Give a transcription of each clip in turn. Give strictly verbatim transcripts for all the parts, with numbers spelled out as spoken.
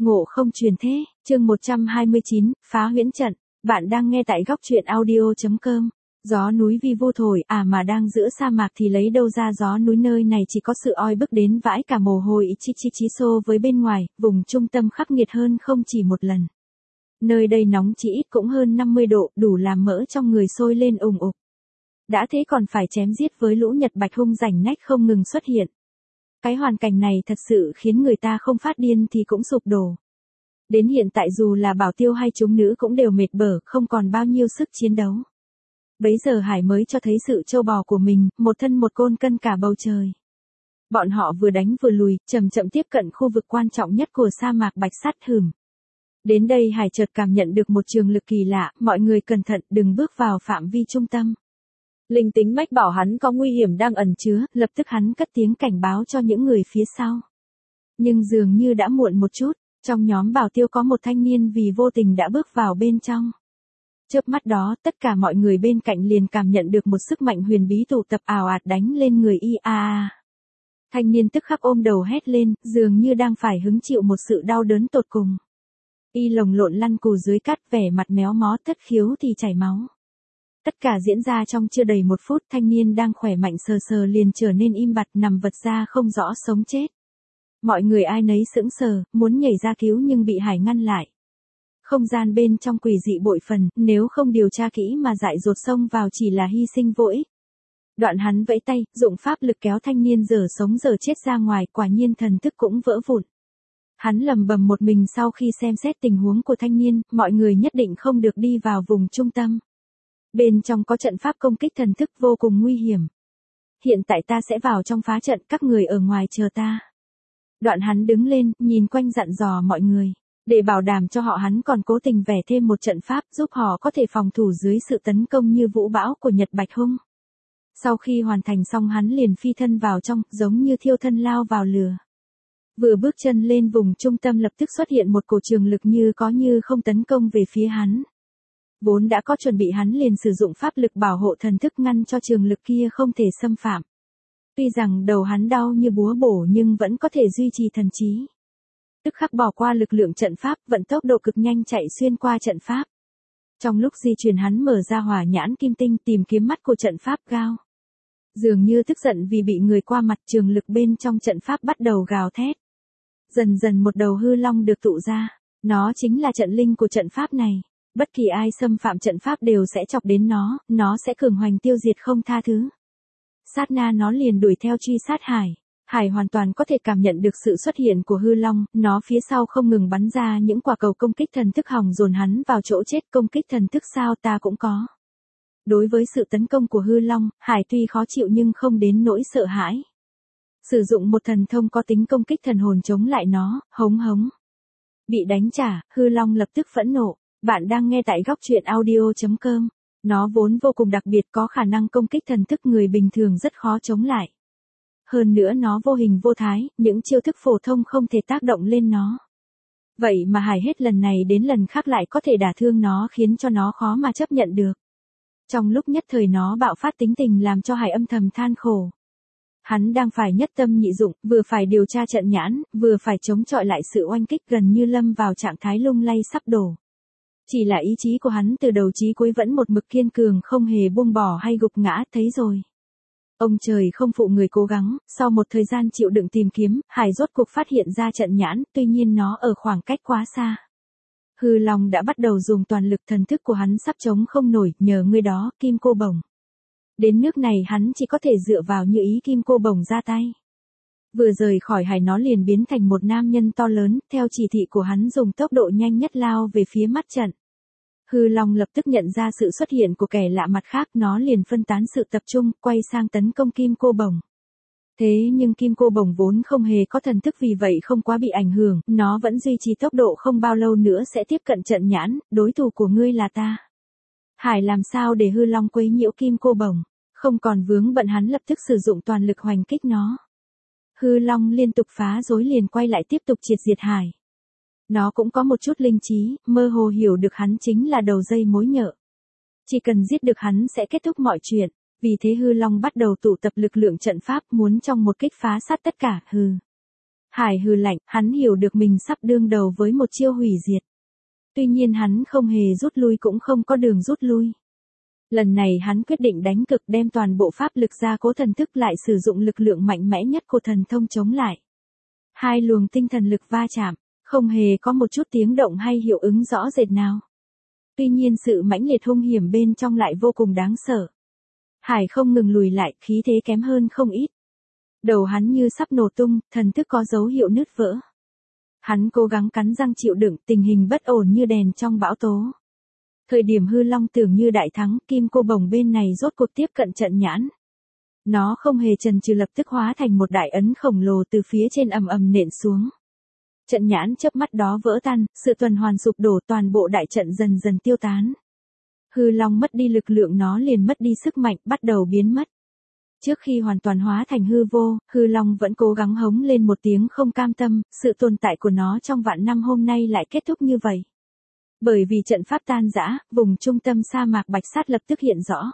Ngộ không truyền thế, chương một trăm hai mươi chín, phá huyễn trận. Bạn đang nghe tại góc truyện audio chấm com. Gió núi vi vu thổi, à mà đang giữa sa mạc thì lấy đâu ra gió núi, nơi này chỉ có sự oi bức đến vãi cả mồ hôi chi chi chí xô với bên ngoài, vùng trung tâm khắc nghiệt hơn không chỉ một lần. Nơi đây nóng chỉ ít cũng hơn năm mươi độ, đủ làm mỡ trong người sôi lên ùng ục. Đã thế còn phải chém giết với lũ Nhật Bạch hung rảnh nách không ngừng xuất hiện. Cái hoàn cảnh này thật sự khiến người ta không phát điên thì cũng sụp đổ. Đến hiện tại dù là Bảo Tiêu hay chúng nữ cũng đều mệt bở, không còn bao nhiêu sức chiến đấu. Bấy giờ Hải mới cho thấy sự trâu bò của mình, một thân một côn cân cả bầu trời. Bọn họ vừa đánh vừa lùi, chậm chậm tiếp cận khu vực quan trọng nhất của sa mạc Bạch Sắt hừm. Đến đây Hải chợt cảm nhận được một trường lực kỳ lạ, mọi người cẩn thận, đừng bước vào phạm vi trung tâm. Linh tính mách bảo hắn có nguy hiểm đang ẩn chứa, lập tức hắn cất tiếng cảnh báo cho những người phía sau. Nhưng dường như đã muộn một chút, trong nhóm Bảo Tiêu có một thanh niên vì vô tình đã bước vào bên trong. Chớp mắt đó, tất cả mọi người bên cạnh liền cảm nhận được một sức mạnh huyền bí tụ tập ào ạt đánh lên người y a a. Thanh niên tức khắc ôm đầu hét lên, dường như đang phải hứng chịu một sự đau đớn tột cùng. Y lồng lộn lăn cù dưới cát, vẻ mặt méo mó, thất khiếu thì chảy máu. Tất cả diễn ra trong chưa đầy một phút, thanh niên đang khỏe mạnh sờ sờ liền trở nên im bặt, nằm vật ra không rõ sống chết. Mọi người ai nấy sững sờ, muốn nhảy ra cứu nhưng bị Hải ngăn lại. Không gian bên trong quỷ dị bội phần, nếu không điều tra kỹ mà dại dột xông vào chỉ là hy sinh vô ích. Đoạn hắn vẫy tay, dụng pháp lực kéo thanh niên dở sống dở chết ra ngoài, quả nhiên thần thức cũng vỡ vụn. Hắn lầm bầm một mình sau khi xem xét tình huống của thanh niên, mọi người nhất định không được đi vào vùng trung tâm. Bên trong có trận pháp công kích thần thức vô cùng nguy hiểm. Hiện tại ta sẽ vào trong phá trận, các người ở ngoài chờ ta. Đoạn hắn đứng lên, nhìn quanh dặn dò mọi người. Để bảo đảm cho họ hắn còn cố tình vẽ thêm một trận pháp giúp họ có thể phòng thủ dưới sự tấn công như vũ bão của Nhật Bạch hung. Sau khi hoàn thành xong hắn liền phi thân vào trong, giống như thiêu thân lao vào lửa. Vừa bước chân lên vùng trung tâm lập tức xuất hiện một cổ trường lực như có như không tấn công về phía hắn. Vốn đã có chuẩn bị hắn liền sử dụng pháp lực bảo hộ thần thức ngăn cho trường lực kia không thể xâm phạm. Tuy rằng đầu hắn đau như búa bổ nhưng vẫn có thể duy trì thần trí. Tức khắc bỏ qua lực lượng trận pháp, vận tốc độ cực nhanh chạy xuyên qua trận pháp. Trong lúc di chuyển hắn mở ra hỏa nhãn kim tinh tìm kiếm mắt của trận pháp gao. Dường như tức giận vì bị người qua mặt, trường lực bên trong trận pháp bắt đầu gào thét. Dần dần một đầu hư long được tụ ra, nó chính là trận linh của trận pháp này. Bất kỳ ai xâm phạm trận pháp đều sẽ chọc đến nó, nó sẽ cường hoành tiêu diệt không tha thứ. Sát na nó liền đuổi theo truy sát Hải. Hải hoàn toàn có thể cảm nhận được sự xuất hiện của hư long, nó phía sau không ngừng bắn ra những quả cầu công kích thần thức hòng dồn hắn vào chỗ chết. Công kích thần thức sao ta cũng có. Đối với sự tấn công của hư long, Hải tuy khó chịu nhưng không đến nỗi sợ hãi. Sử dụng một thần thông có tính công kích thần hồn chống lại nó, hống hống. Bị đánh trả, hư long lập tức phẫn nộ. Bạn đang nghe tại góc truyện audio chấm com. Nó vốn vô cùng đặc biệt, có khả năng công kích thần thức người bình thường rất khó chống lại. Hơn nữa nó vô hình vô thái, những chiêu thức phổ thông không thể tác động lên nó. Vậy mà Hải hết lần này đến lần khác lại có thể đả thương nó, khiến cho nó khó mà chấp nhận được. Trong lúc nhất thời nó bạo phát tính tình làm cho Hải âm thầm than khổ. Hắn đang phải nhất tâm nhị dụng, vừa phải điều tra trận nhãn, vừa phải chống chọi lại sự oanh kích, gần như lâm vào trạng thái lung lay sắp đổ. Chỉ là ý chí của hắn từ đầu chí cuối vẫn một mực kiên cường, không hề buông bỏ hay gục ngã, thấy rồi. Ông trời không phụ người cố gắng, sau một thời gian chịu đựng tìm kiếm, Hải rốt cuộc phát hiện ra trận nhãn, tuy nhiên nó ở khoảng cách quá xa. Hư long đã bắt đầu dùng toàn lực, thần thức của hắn sắp chống không nổi, nhờ ngươi đó, Kim Cô Bổng. Đến nước này hắn chỉ có thể dựa vào như ý Kim Cô Bổng ra tay. Vừa rời khỏi Hải nó liền biến thành một nam nhân to lớn, theo chỉ thị của hắn dùng tốc độ nhanh nhất lao về phía mắt trận. Hư long lập tức nhận ra sự xuất hiện của kẻ lạ mặt khác, nó liền phân tán sự tập trung, quay sang tấn công Kim Cô Bổng. Thế nhưng Kim Cô Bổng vốn không hề có thần thức, vì vậy không quá bị ảnh hưởng, nó vẫn duy trì tốc độ, không bao lâu nữa sẽ tiếp cận trận nhãn, đối thủ của ngươi là ta. Hải làm sao để hư long quấy nhiễu Kim Cô Bổng, không còn vướng bận hắn lập tức sử dụng toàn lực hoành kích nó. Hư long liên tục phá rối liền quay lại tiếp tục triệt diệt Hải. Nó cũng có một chút linh trí, mơ hồ hiểu được hắn chính là đầu dây mối nhợ. Chỉ cần giết được hắn sẽ kết thúc mọi chuyện, vì thế hư long bắt đầu tụ tập lực lượng trận pháp, muốn trong một kích phá sát tất cả, hừ. Hải hừ lạnh, hắn hiểu được mình sắp đương đầu với một chiêu hủy diệt. Tuy nhiên hắn không hề rút lui cũng không có đường rút lui. Lần này hắn quyết định đánh cực đem toàn bộ pháp lực ra cố thần thức lại sử dụng lực lượng mạnh mẽ nhất của thần thông chống lại. Hai luồng tinh thần lực va chạm, không hề có một chút tiếng động hay hiệu ứng rõ rệt nào. Tuy nhiên sự mãnh liệt hung hiểm bên trong lại vô cùng đáng sợ. Hải không ngừng lùi lại, khí thế kém hơn không ít. Đầu hắn như sắp nổ tung, thần thức có dấu hiệu nứt vỡ. Hắn cố gắng cắn răng chịu đựng, tình hình bất ổn như đèn trong bão tố. Thời điểm hư long tưởng như đại thắng, kim cô bồng bên này rốt cuộc tiếp cận trận nhãn. Nó không hề chần chừ lập tức hóa thành một đại ấn khổng lồ từ phía trên ầm ầm nện xuống. Trận nhãn chớp mắt đó vỡ tan, sự tuần hoàn sụp đổ, toàn bộ đại trận dần dần tiêu tán. Hư long mất đi lực lượng nó liền mất đi sức mạnh, bắt đầu biến mất. Trước khi hoàn toàn hóa thành hư vô, hư long vẫn cố gắng hống lên một tiếng không cam tâm, sự tồn tại của nó trong vạn năm hôm nay lại kết thúc như vậy. Bởi vì trận pháp tan rã, vùng trung tâm sa mạc bạch sát lập tức hiện rõ.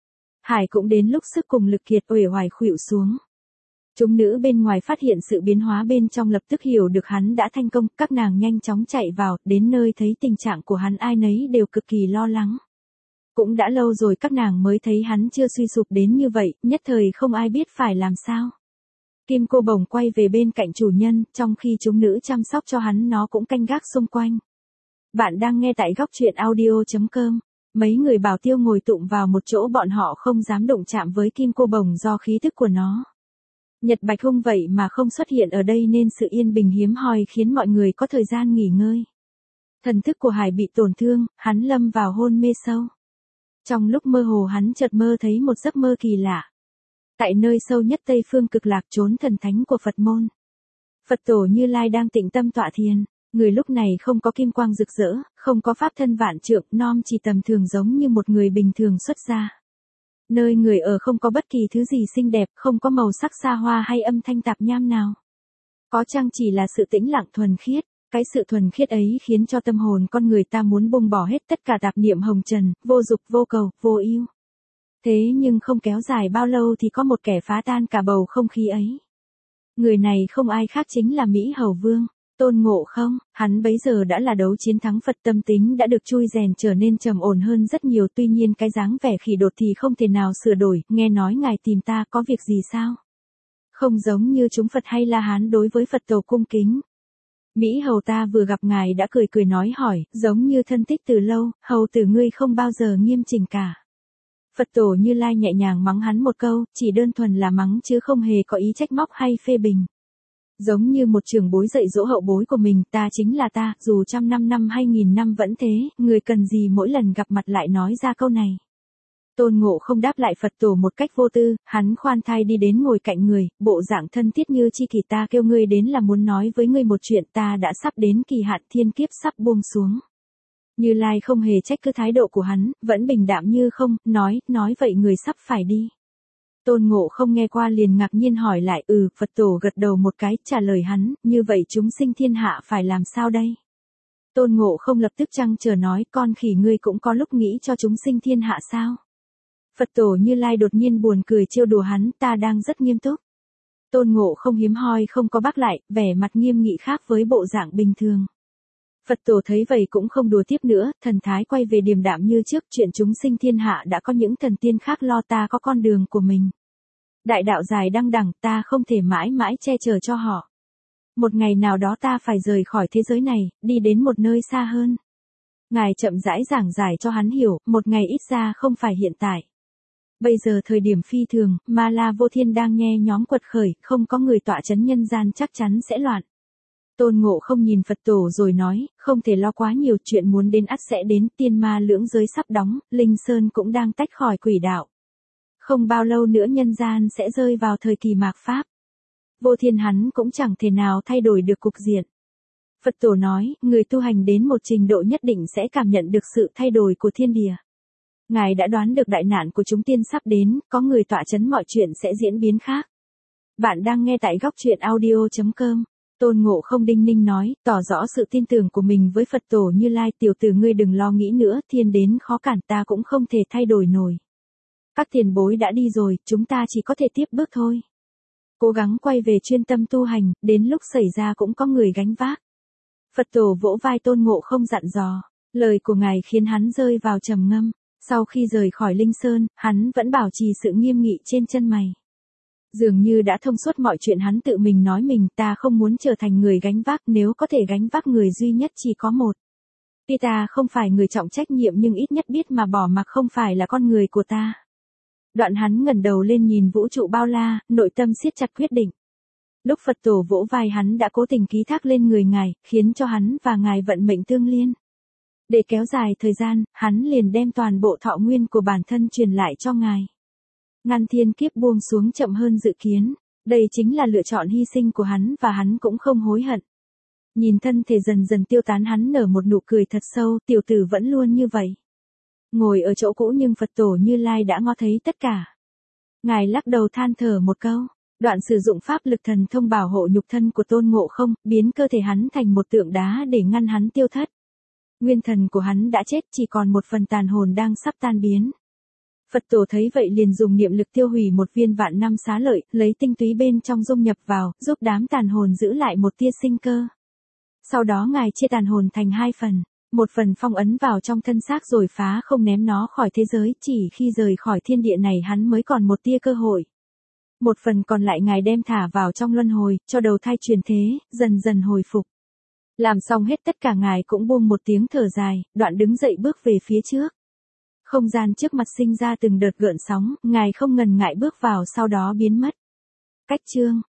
Hải cũng đến lúc sức cùng lực kiệt, uể oải khuỵu xuống. Chúng nữ bên ngoài phát hiện sự biến hóa bên trong lập tức hiểu được hắn đã thành công, các nàng nhanh chóng chạy vào, đến nơi thấy tình trạng của hắn ai nấy đều cực kỳ lo lắng. Cũng đã lâu rồi các nàng mới thấy hắn chưa suy sụp đến như vậy, nhất thời không ai biết phải làm sao. Kim cô bồng quay về bên cạnh chủ nhân, trong khi chúng nữ chăm sóc cho hắn nó cũng canh gác xung quanh. Bạn đang nghe tại góc truyện audio chấm com. Mấy người bảo tiêu ngồi tụm vào một chỗ, bọn họ không dám đụng chạm với kim cô bồng do khí thức của nó. Nhật Bạch hung vậy mà không xuất hiện ở đây nên sự yên bình hiếm hoi khiến mọi người có thời gian nghỉ ngơi. Thần thức của Hải bị tổn thương, hắn lâm vào hôn mê sâu. Trong lúc mơ hồ hắn chợt mơ thấy một giấc mơ kỳ lạ. Tại nơi sâu nhất Tây Phương Cực Lạc, chốn thần thánh của Phật môn, Phật tổ Như Lai đang tĩnh tâm tọa thiền. Người lúc này không có kim quang rực rỡ, không có pháp thân vạn trượng, nom chỉ tầm thường giống như một người bình thường xuất gia. Nơi người ở không có bất kỳ thứ gì xinh đẹp, không có màu sắc xa hoa hay âm thanh tạp nham nào. Có chăng chỉ là sự tĩnh lặng thuần khiết. Cái sự thuần khiết ấy khiến cho tâm hồn con người ta muốn buông bỏ hết tất cả tạp niệm hồng trần, vô dục vô cầu, vô ưu. Thế nhưng không kéo dài bao lâu thì có một kẻ phá tan cả bầu không khí ấy. Người này không ai khác chính là Mỹ Hầu Vương, Tôn Ngộ Không. Hắn bấy giờ đã là đấu chiến thắng Phật, tâm tính đã được chui rèn trở nên trầm ổn hơn rất nhiều, tuy nhiên cái dáng vẻ khỉ đột thì không thể nào sửa đổi. Nghe nói ngài tìm ta có việc gì sao? Không giống như chúng Phật hay La Hán đối với Phật tổ cung kính. Mỹ Hầu ta vừa gặp ngài đã cười cười nói hỏi, giống như thân tích từ lâu, hầu tử ngươi không bao giờ nghiêm chỉnh cả. Phật tổ Như Lai nhẹ nhàng mắng hắn một câu, chỉ đơn thuần là mắng chứ không hề có ý trách móc hay phê bình. Giống như một trưởng bối dạy dỗ hậu bối của mình, ta chính là ta, dù trăm năm năm hay nghìn năm vẫn thế, người cần gì mỗi lần gặp mặt lại nói ra câu này. Tôn Ngộ không đáp lại Phật tổ một cách vô tư, hắn khoan thai đi đến ngồi cạnh người, bộ dạng thân thiết như chi kỷ. Ta kêu ngươi đến là muốn nói với ngươi một chuyện, ta đã sắp đến kỳ hạn thiên kiếp sắp buông xuống. Như Lai không hề trách cứ thái độ của hắn, vẫn bình đạm như không, nói, nói vậy người sắp phải đi. Tôn Ngộ không nghe qua liền ngạc nhiên hỏi lại, ừ, Phật tổ gật đầu một cái, trả lời hắn, như vậy chúng sinh thiên hạ phải làm sao đây? Tôn Ngộ không lập tức trăng chờ nói, con khỉ ngươi cũng có lúc nghĩ cho chúng sinh thiên hạ sao? Phật tổ Như Lai đột nhiên buồn cười trêu đùa hắn, ta đang rất nghiêm túc. Tôn Ngộ không hiếm hoi không có bác lại, vẻ mặt nghiêm nghị khác với bộ dạng bình thường. Phật tổ thấy vậy cũng không đùa tiếp nữa, thần thái quay về điềm đạm như trước, chuyện chúng sinh thiên hạ đã có những thần tiên khác lo, ta có con đường của mình. Đại đạo dài đăng đẳng, ta không thể mãi mãi che chở cho họ. Một ngày nào đó ta phải rời khỏi thế giới này, đi đến một nơi xa hơn. Ngài chậm rãi giảng giải cho hắn hiểu, một ngày ít ra không phải hiện tại. Bây giờ thời điểm phi thường, Ma La Vô Thiên đang nghe nhóm quật khởi, không có người tọa chấn nhân gian chắc chắn sẽ loạn. Tôn Ngộ không nhìn Phật tổ rồi nói, không thể lo quá nhiều, chuyện muốn đến ắt sẽ đến, tiên ma lưỡng giới sắp đóng, Linh Sơn cũng đang tách khỏi quỷ đạo. Không bao lâu nữa nhân gian sẽ rơi vào thời kỳ mạt Pháp. Vô Thiên hắn cũng chẳng thể nào thay đổi được cục diện. Phật tổ nói, người tu hành đến một trình độ nhất định sẽ cảm nhận được sự thay đổi của thiên địa. Ngài đã đoán được đại nạn của chúng tiên sắp đến, có người tọa chấn mọi chuyện sẽ diễn biến khác. Bạn đang nghe tại góc truyện audio chấm com. Tôn Ngộ không đinh ninh nói, tỏ rõ sự tin tưởng của mình với Phật tổ Như Lai, tiểu tử ngươi đừng lo nghĩ nữa, thiên đến khó cản ta cũng không thể thay đổi nổi. Các tiền bối đã đi rồi, chúng ta chỉ có thể tiếp bước thôi. Cố gắng quay về chuyên tâm tu hành, đến lúc xảy ra cũng có người gánh vác. Phật tổ vỗ vai Tôn Ngộ Không dặn dò, lời của ngài khiến hắn rơi vào trầm ngâm. Sau khi rời khỏi Linh Sơn, hắn vẫn bảo trì sự nghiêm nghị trên chân mày. Dường như đã thông suốt mọi chuyện, hắn tự mình nói mình, ta không muốn trở thành người gánh vác, nếu có thể gánh vác người duy nhất chỉ có một. Tuy ta không phải người trọng trách nhiệm nhưng ít nhất biết mà bỏ mặc không phải là con người của ta. Đoạn hắn ngẩng đầu lên nhìn vũ trụ bao la, nội tâm siết chặt quyết định. Lúc Phật tổ vỗ vai hắn đã cố tình ký thác lên người ngài, khiến cho hắn và ngài vận mệnh tương liên. Để kéo dài thời gian, hắn liền đem toàn bộ thọ nguyên của bản thân truyền lại cho ngài. Ngăn thiên kiếp buông xuống chậm hơn dự kiến, đây chính là lựa chọn hy sinh của hắn và hắn cũng không hối hận. Nhìn thân thể dần dần tiêu tán, hắn nở một nụ cười thật sâu, tiểu tử vẫn luôn như vậy. Ngồi ở chỗ cũ nhưng Phật tổ Như Lai đã ngó thấy tất cả. Ngài lắc đầu than thở một câu, đoạn sử dụng pháp lực thần thông bảo hộ nhục thân của Tôn Ngộ Không, biến cơ thể hắn thành một tượng đá để ngăn hắn tiêu thất. Nguyên thần của hắn đã chết, chỉ còn một phần tàn hồn đang sắp tan biến. Phật tổ thấy vậy liền dùng niệm lực tiêu hủy một viên vạn năm xá lợi, lấy tinh túy bên trong dung nhập vào, giúp đám tàn hồn giữ lại một tia sinh cơ. Sau đó ngài chia tàn hồn thành hai phần, một phần phong ấn vào trong thân xác rồi phá không ném nó khỏi thế giới, chỉ khi rời khỏi thiên địa này hắn mới còn một tia cơ hội. Một phần còn lại ngài đem thả vào trong luân hồi, cho đầu thai truyền thế, dần dần hồi phục. Làm xong hết tất cả ngài cũng buông một tiếng thở dài, đoạn đứng dậy bước về phía trước. Không gian trước mặt sinh ra từng đợt gợn sóng, ngài không ngần ngại bước vào sau đó biến mất. Cách chương